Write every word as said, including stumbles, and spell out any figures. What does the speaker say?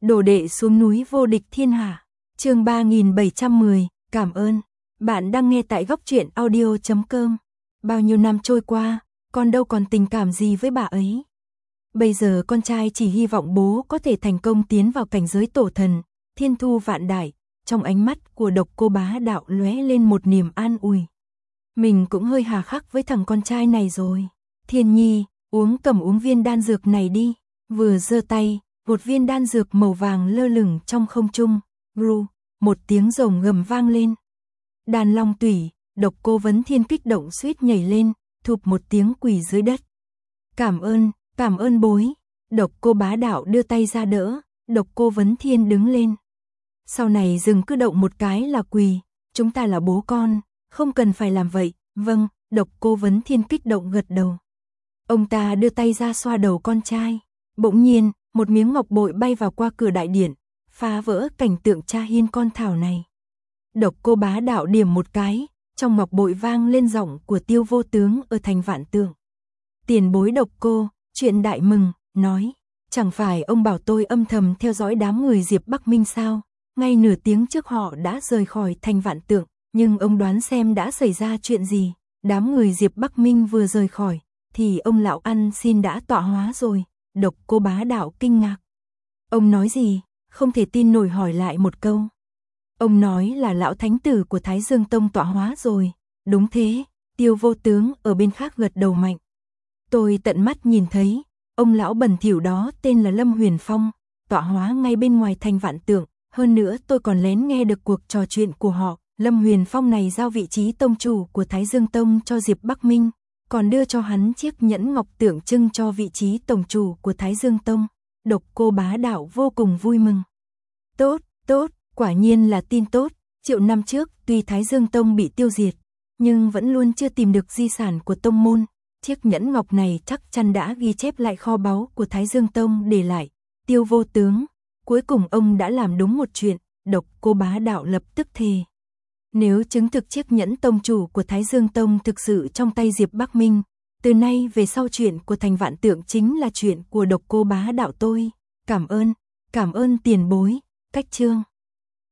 Đồ đệ xuống núi vô địch thiên hạ. Chương ba nghìn bảy trăm mười, cảm ơn. Bạn đang nghe tại góc truyện audio chấm com. Bao nhiêu năm trôi qua, con đâu còn tình cảm gì với bà ấy. Bây giờ con trai chỉ hy vọng bố có thể thành công tiến vào cảnh giới tổ thần, thiên thu vạn đại. Trong ánh mắt của Độc Cô Bá Đạo lóe lên một niềm an ủi. Mình cũng hơi hà khắc với thằng con trai này rồi. Thiên Nhi, uống cầm uống viên đan dược này đi. Vừa giơ tay, một viên đan dược màu vàng lơ lửng trong không trung. Ru, một tiếng rồng gầm vang lên. Đàn long tủy, Độc Cô Vấn Thiên kích động suýt nhảy lên, thụp một tiếng quỳ dưới đất. Cảm ơn, cảm ơn bối. Độc Cô Bá Đạo đưa tay ra đỡ, Độc Cô Vấn Thiên đứng lên. Sau này đừng cứ động một cái là quỳ, chúng ta là bố con, không cần phải làm vậy. Vâng, Độc Cô Vấn Thiên kích động gật đầu. Ông ta đưa tay ra xoa đầu con trai. Bỗng nhiên, một miếng ngọc bội bay vào qua cửa đại điện, phá vỡ cảnh tượng cha hiên con thảo này. Độc Cô Bá Đạo điểm một cái, trong ngọc bội vang lên giọng của Tiêu Vô Tướng ở thành Vạn Tượng. Tiền bối Độc Cô, chuyện đại mừng, nói, chẳng phải ông bảo tôi âm thầm theo dõi đám người Diệp Bắc Minh sao? Ngay nửa tiếng trước họ đã rời khỏi thành Vạn Tượng, nhưng ông đoán xem đã xảy ra chuyện gì. Đám người Diệp Bắc Minh vừa rời khỏi, thì ông lão ăn xin đã tọa hóa rồi. Độc Cô Bá Đạo kinh ngạc. Ông nói gì? Không thể tin nổi hỏi lại một câu. Ông nói là lão thánh tử của Thái Dương Tông tọa hóa rồi. Đúng thế, Tiêu Vô Tướng ở bên khác gật đầu mạnh. Tôi tận mắt nhìn thấy, ông lão bẩn thỉu đó tên là Lâm Huyền Phong, tọa hóa ngay bên ngoài thành Vạn Tượng. Hơn nữa tôi còn lén nghe được cuộc trò chuyện của họ. Lâm Huyền Phong này giao vị trí tông chủ của Thái Dương Tông cho Diệp Bắc Minh, còn đưa cho hắn chiếc nhẫn ngọc tượng trưng cho vị trí tổng chủ của Thái Dương Tông. Độc Cô Bá Đạo vô cùng vui mừng. Tốt, tốt, quả nhiên là tin tốt. Triệu năm trước tuy Thái Dương Tông bị tiêu diệt, nhưng vẫn luôn chưa tìm được di sản của tông môn. Chiếc nhẫn ngọc này chắc chắn đã ghi chép lại kho báu của Thái Dương Tông để lại. Tiêu Vô Tướng, cuối cùng ông đã làm đúng một chuyện. Độc Cô Bá Đạo lập tức thề. Nếu chứng thực chiếc nhẫn tông chủ của Thái Dương Tông thực sự trong tay Diệp Bắc Minh, từ nay về sau chuyện của thành Vạn Tượng chính là chuyện của Độc Cô Bá Đạo tôi. Cảm ơn, cảm ơn tiền bối. Cách chương